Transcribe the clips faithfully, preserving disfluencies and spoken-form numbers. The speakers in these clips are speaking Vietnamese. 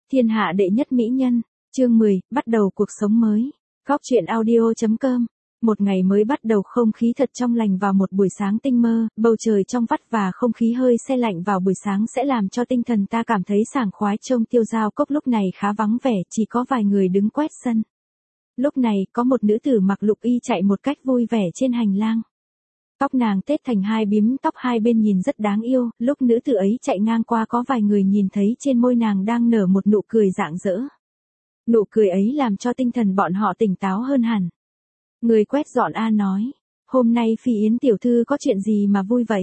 Thiên hạ đệ nhất mỹ nhân, chương mười, bắt đầu cuộc sống mới. Góc truyện audio chấm com. Một ngày mới bắt đầu, không khí thật trong lành vào một buổi sáng tinh mơ, bầu trời trong vắt và không khí hơi se lạnh vào buổi sáng sẽ làm cho tinh thần ta cảm thấy sảng khoái. Trông Tiêu Giao Cốc lúc này khá vắng vẻ, chỉ có vài người đứng quét sân. Lúc này, có một nữ tử mặc lục y chạy một cách vui vẻ trên hành lang. Tóc nàng tết thành hai bím tóc hai bên nhìn rất đáng yêu, lúc nữ tử ấy chạy ngang qua có vài người nhìn thấy trên môi nàng đang nở một nụ cười rạng rỡ. Nụ cười ấy làm cho tinh thần bọn họ tỉnh táo hơn hẳn. Người quét dọn A nói, hôm nay Phi Yến tiểu thư có chuyện gì mà vui vậy?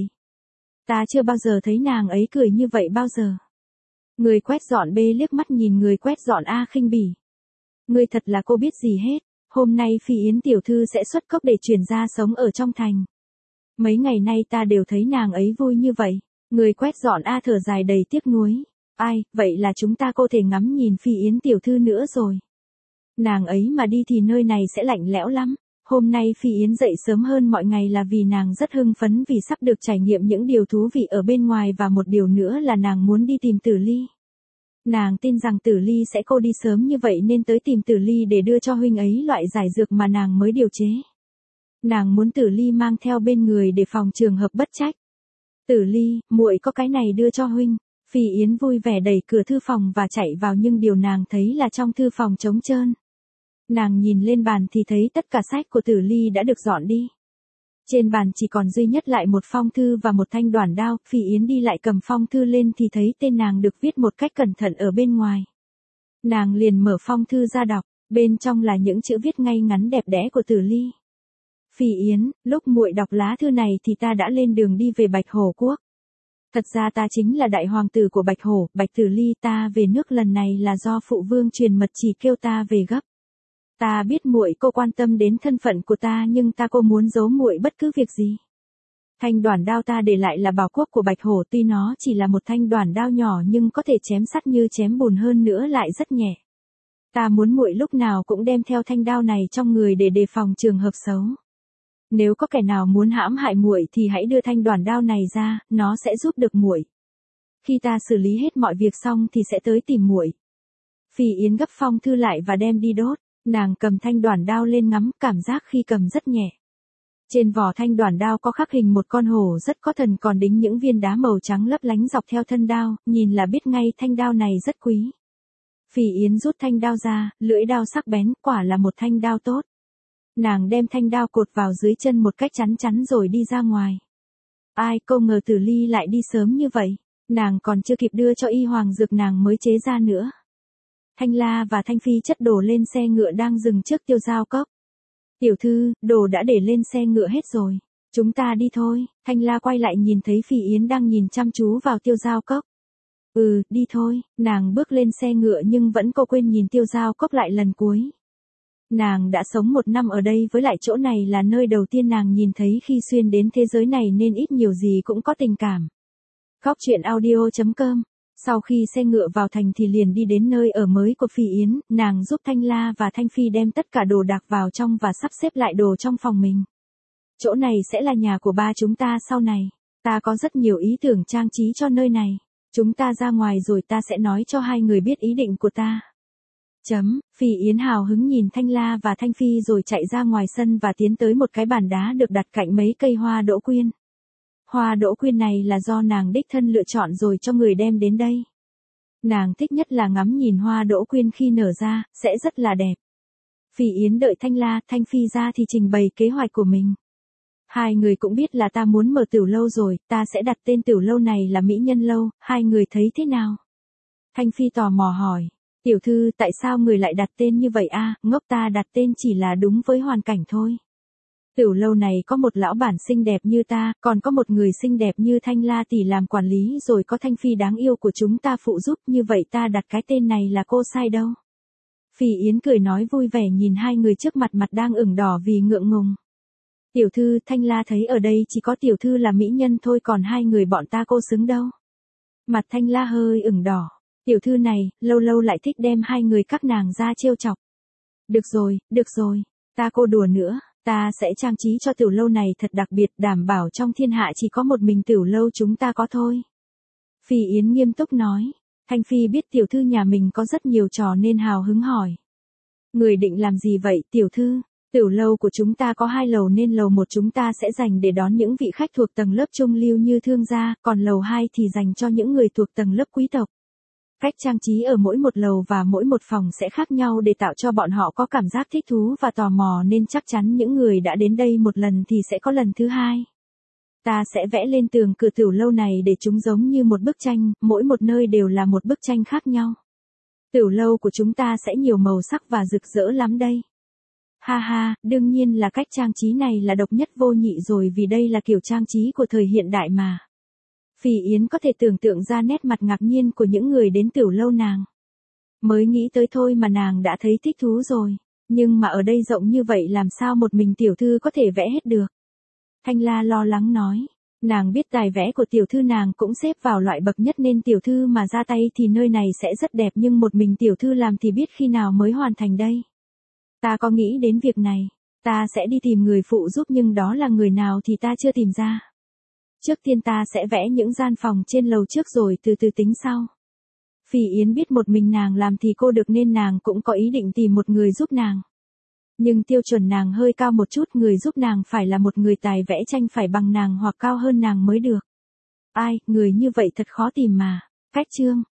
Ta chưa bao giờ thấy nàng ấy cười như vậy bao giờ. Người quét dọn B liếc mắt nhìn người quét dọn A khinh bỉ. Ngươi thật là cô biết gì hết, hôm nay Phi Yến tiểu thư sẽ xuất cốc để chuyển ra sống ở trong thành. Mấy ngày nay ta đều thấy nàng ấy vui như vậy. Người quét dọn A thở dài đầy tiếc nuối. Ai, vậy là chúng ta có thể ngắm nhìn Phi Yến tiểu thư nữa rồi. Nàng ấy mà đi thì nơi này sẽ lạnh lẽo lắm. Hôm nay Phi Yến dậy sớm hơn mọi ngày là vì nàng rất hưng phấn vì sắp được trải nghiệm những điều thú vị ở bên ngoài và một điều nữa là nàng muốn đi tìm Tử Ly. Nàng tin rằng Tử Ly sẽ cô đi sớm như vậy nên tới tìm Tử Ly để đưa cho huynh ấy loại giải dược mà nàng mới điều chế. Nàng muốn Tử Ly mang theo bên người để phòng trường hợp bất trách. Tử Ly, muội có cái này đưa cho huynh. Phi Yến vui vẻ đẩy cửa thư phòng và chạy vào nhưng điều nàng thấy là trong thư phòng trống trơn. Nàng nhìn lên bàn thì thấy tất cả sách của Tử Ly đã được dọn đi. Trên bàn chỉ còn duy nhất lại một phong thư và một thanh đoản đao. Phi Yến đi lại cầm phong thư lên thì thấy tên nàng được viết một cách cẩn thận ở bên ngoài. Nàng liền mở phong thư ra đọc, bên trong là những chữ viết ngay ngắn đẹp đẽ của Tử Ly. Phi Yến, lúc muội đọc lá thư này thì ta đã lên đường đi về Bạch Hổ Quốc. Thật ra ta chính là đại hoàng tử của Bạch Hổ, Bạch Tử Ly. Ta về nước lần này là do phụ vương truyền mật chỉ kêu ta về gấp. Ta biết muội cô quan tâm đến thân phận của ta nhưng ta cô muốn giấu muội bất cứ việc gì. Thanh đoản đao ta để lại là bảo quốc của Bạch Hổ, tuy nó chỉ là một thanh đoản đao nhỏ nhưng có thể chém sắt như chém bùn, hơn nữa lại rất nhẹ. Ta muốn muội lúc nào cũng đem theo thanh đao này trong người để đề phòng trường hợp xấu. Nếu có kẻ nào muốn hãm hại muội thì hãy đưa thanh đoản đao này ra, nó sẽ giúp được muội. Khi ta xử lý hết mọi việc xong thì sẽ tới tìm muội. Phi Yến gấp phong thư lại và đem đi đốt. Nàng cầm thanh đoản đao lên ngắm, cảm giác khi cầm rất nhẹ. Trên vỏ thanh đoản đao có khắc hình một con hổ rất có thần, còn đính những viên đá màu trắng lấp lánh dọc theo thân đao, nhìn là biết ngay thanh đao này rất quý. Phi Yến rút thanh đao ra, lưỡi đao sắc bén, quả là một thanh đao tốt. Nàng đem thanh đao cột vào dưới chân một cách chắn chắn rồi đi ra ngoài. Ai cô ngờ Tử Ly lại đi sớm như vậy, nàng còn chưa kịp đưa cho y hoàng dược nàng mới chế ra nữa. Thanh La và Thanh Phi chất đồ lên xe ngựa đang dừng trước Tiêu Giao Cốc. Tiểu thư, đồ đã để lên xe ngựa hết rồi. Chúng ta đi thôi. Thanh La quay lại nhìn thấy Phi Yến đang nhìn chăm chú vào Tiêu Giao Cốc. Ừ, đi thôi. Nàng bước lên xe ngựa nhưng vẫn cô quên nhìn Tiêu Giao Cốc lại lần cuối. Nàng đã sống một năm ở đây, với lại chỗ này là nơi đầu tiên nàng nhìn thấy khi xuyên đến thế giới này nên ít nhiều gì cũng có tình cảm. Góc truyện audio chấm com. Sau khi xe ngựa vào thành thì liền đi đến nơi ở mới của Phi Yến, nàng giúp Thanh La và Thanh Phi đem tất cả đồ đạc vào trong và sắp xếp lại đồ trong phòng mình. Chỗ này sẽ là nhà của ba chúng ta sau này. Ta có rất nhiều ý tưởng trang trí cho nơi này. Chúng ta ra ngoài rồi ta sẽ nói cho hai người biết ý định của ta. Chấm, Phi Yến hào hứng nhìn Thanh La và Thanh Phi rồi chạy ra ngoài sân và tiến tới một cái bàn đá được đặt cạnh mấy cây hoa đỗ quyên. Hoa đỗ quyên này là do nàng đích thân lựa chọn rồi cho người đem đến đây. Nàng thích nhất là ngắm nhìn hoa đỗ quyên khi nở ra, sẽ rất là đẹp. Phi Yến đợi Thanh La, Thanh Phi ra thì trình bày kế hoạch của mình. Hai người cũng biết là ta muốn mở tiểu lâu rồi, ta sẽ đặt tên tiểu lâu này là Mỹ Nhân Lâu, hai người thấy thế nào? Thanh Phi tò mò hỏi, tiểu thư tại sao người lại đặt tên như vậy a? Ngốc, ta đặt tên chỉ là đúng với hoàn cảnh thôi. Tiểu lâu này có một lão bản xinh đẹp như ta, còn có một người xinh đẹp như Thanh La tỷ làm quản lý, rồi có Thanh Phi đáng yêu của chúng ta phụ giúp, như vậy ta đặt cái tên này là cô sai đâu. Phi Yến cười nói vui vẻ nhìn hai người trước mặt, mặt đang ửng đỏ vì ngượng ngùng. Tiểu thư, Thanh La thấy ở đây chỉ có tiểu thư là mỹ nhân thôi, còn hai người bọn ta cô xứng đâu. Mặt Thanh La hơi ửng đỏ. Tiểu thư này, lâu lâu lại thích đem hai người các nàng ra trêu chọc. Được rồi, được rồi, ta cô đùa nữa. Ta sẽ trang trí cho tiểu lâu này thật đặc biệt, đảm bảo trong thiên hạ chỉ có một mình tiểu lâu chúng ta có thôi. Phi Yến nghiêm túc nói. Thanh Phi biết tiểu thư nhà mình có rất nhiều trò nên hào hứng hỏi. Người định làm gì vậy tiểu thư? Tiểu lâu của chúng ta có hai lầu nên lầu một chúng ta sẽ dành để đón những vị khách thuộc tầng lớp trung lưu như thương gia, còn lầu hai thì dành cho những người thuộc tầng lớp quý tộc. Cách trang trí ở mỗi một lầu và mỗi một phòng sẽ khác nhau để tạo cho bọn họ có cảm giác thích thú và tò mò nên chắc chắn những người đã đến đây một lần thì sẽ có lần thứ hai. Ta sẽ vẽ lên tường cửa tiểu lâu này để chúng giống như một bức tranh, mỗi một nơi đều là một bức tranh khác nhau. Tiểu lâu của chúng ta sẽ nhiều màu sắc và rực rỡ lắm đây. Ha ha, đương nhiên là cách trang trí này là độc nhất vô nhị rồi vì đây là kiểu trang trí của thời hiện đại mà. Phỉ Yến có thể tưởng tượng ra nét mặt ngạc nhiên của những người đến tiểu lâu nàng. Mới nghĩ tới thôi mà nàng đã thấy thích thú rồi, nhưng mà ở đây rộng như vậy làm sao một mình tiểu thư có thể vẽ hết được. Thanh La lo lắng nói, nàng biết tài vẽ của tiểu thư nàng cũng xếp vào loại bậc nhất nên tiểu thư mà ra tay thì nơi này sẽ rất đẹp nhưng một mình tiểu thư làm thì biết khi nào mới hoàn thành đây. Ta có nghĩ đến việc này, ta sẽ đi tìm người phụ giúp nhưng đó là người nào thì ta chưa tìm ra. Trước tiên ta sẽ vẽ những gian phòng trên lầu trước rồi từ từ tính sau. Phỉ Yến biết một mình nàng làm thì cô được nên nàng cũng có ý định tìm một người giúp nàng. Nhưng tiêu chuẩn nàng hơi cao một chút, người giúp nàng phải là một người tài vẽ tranh phải bằng nàng hoặc cao hơn nàng mới được. Ai, người như vậy thật khó tìm mà. Cách chương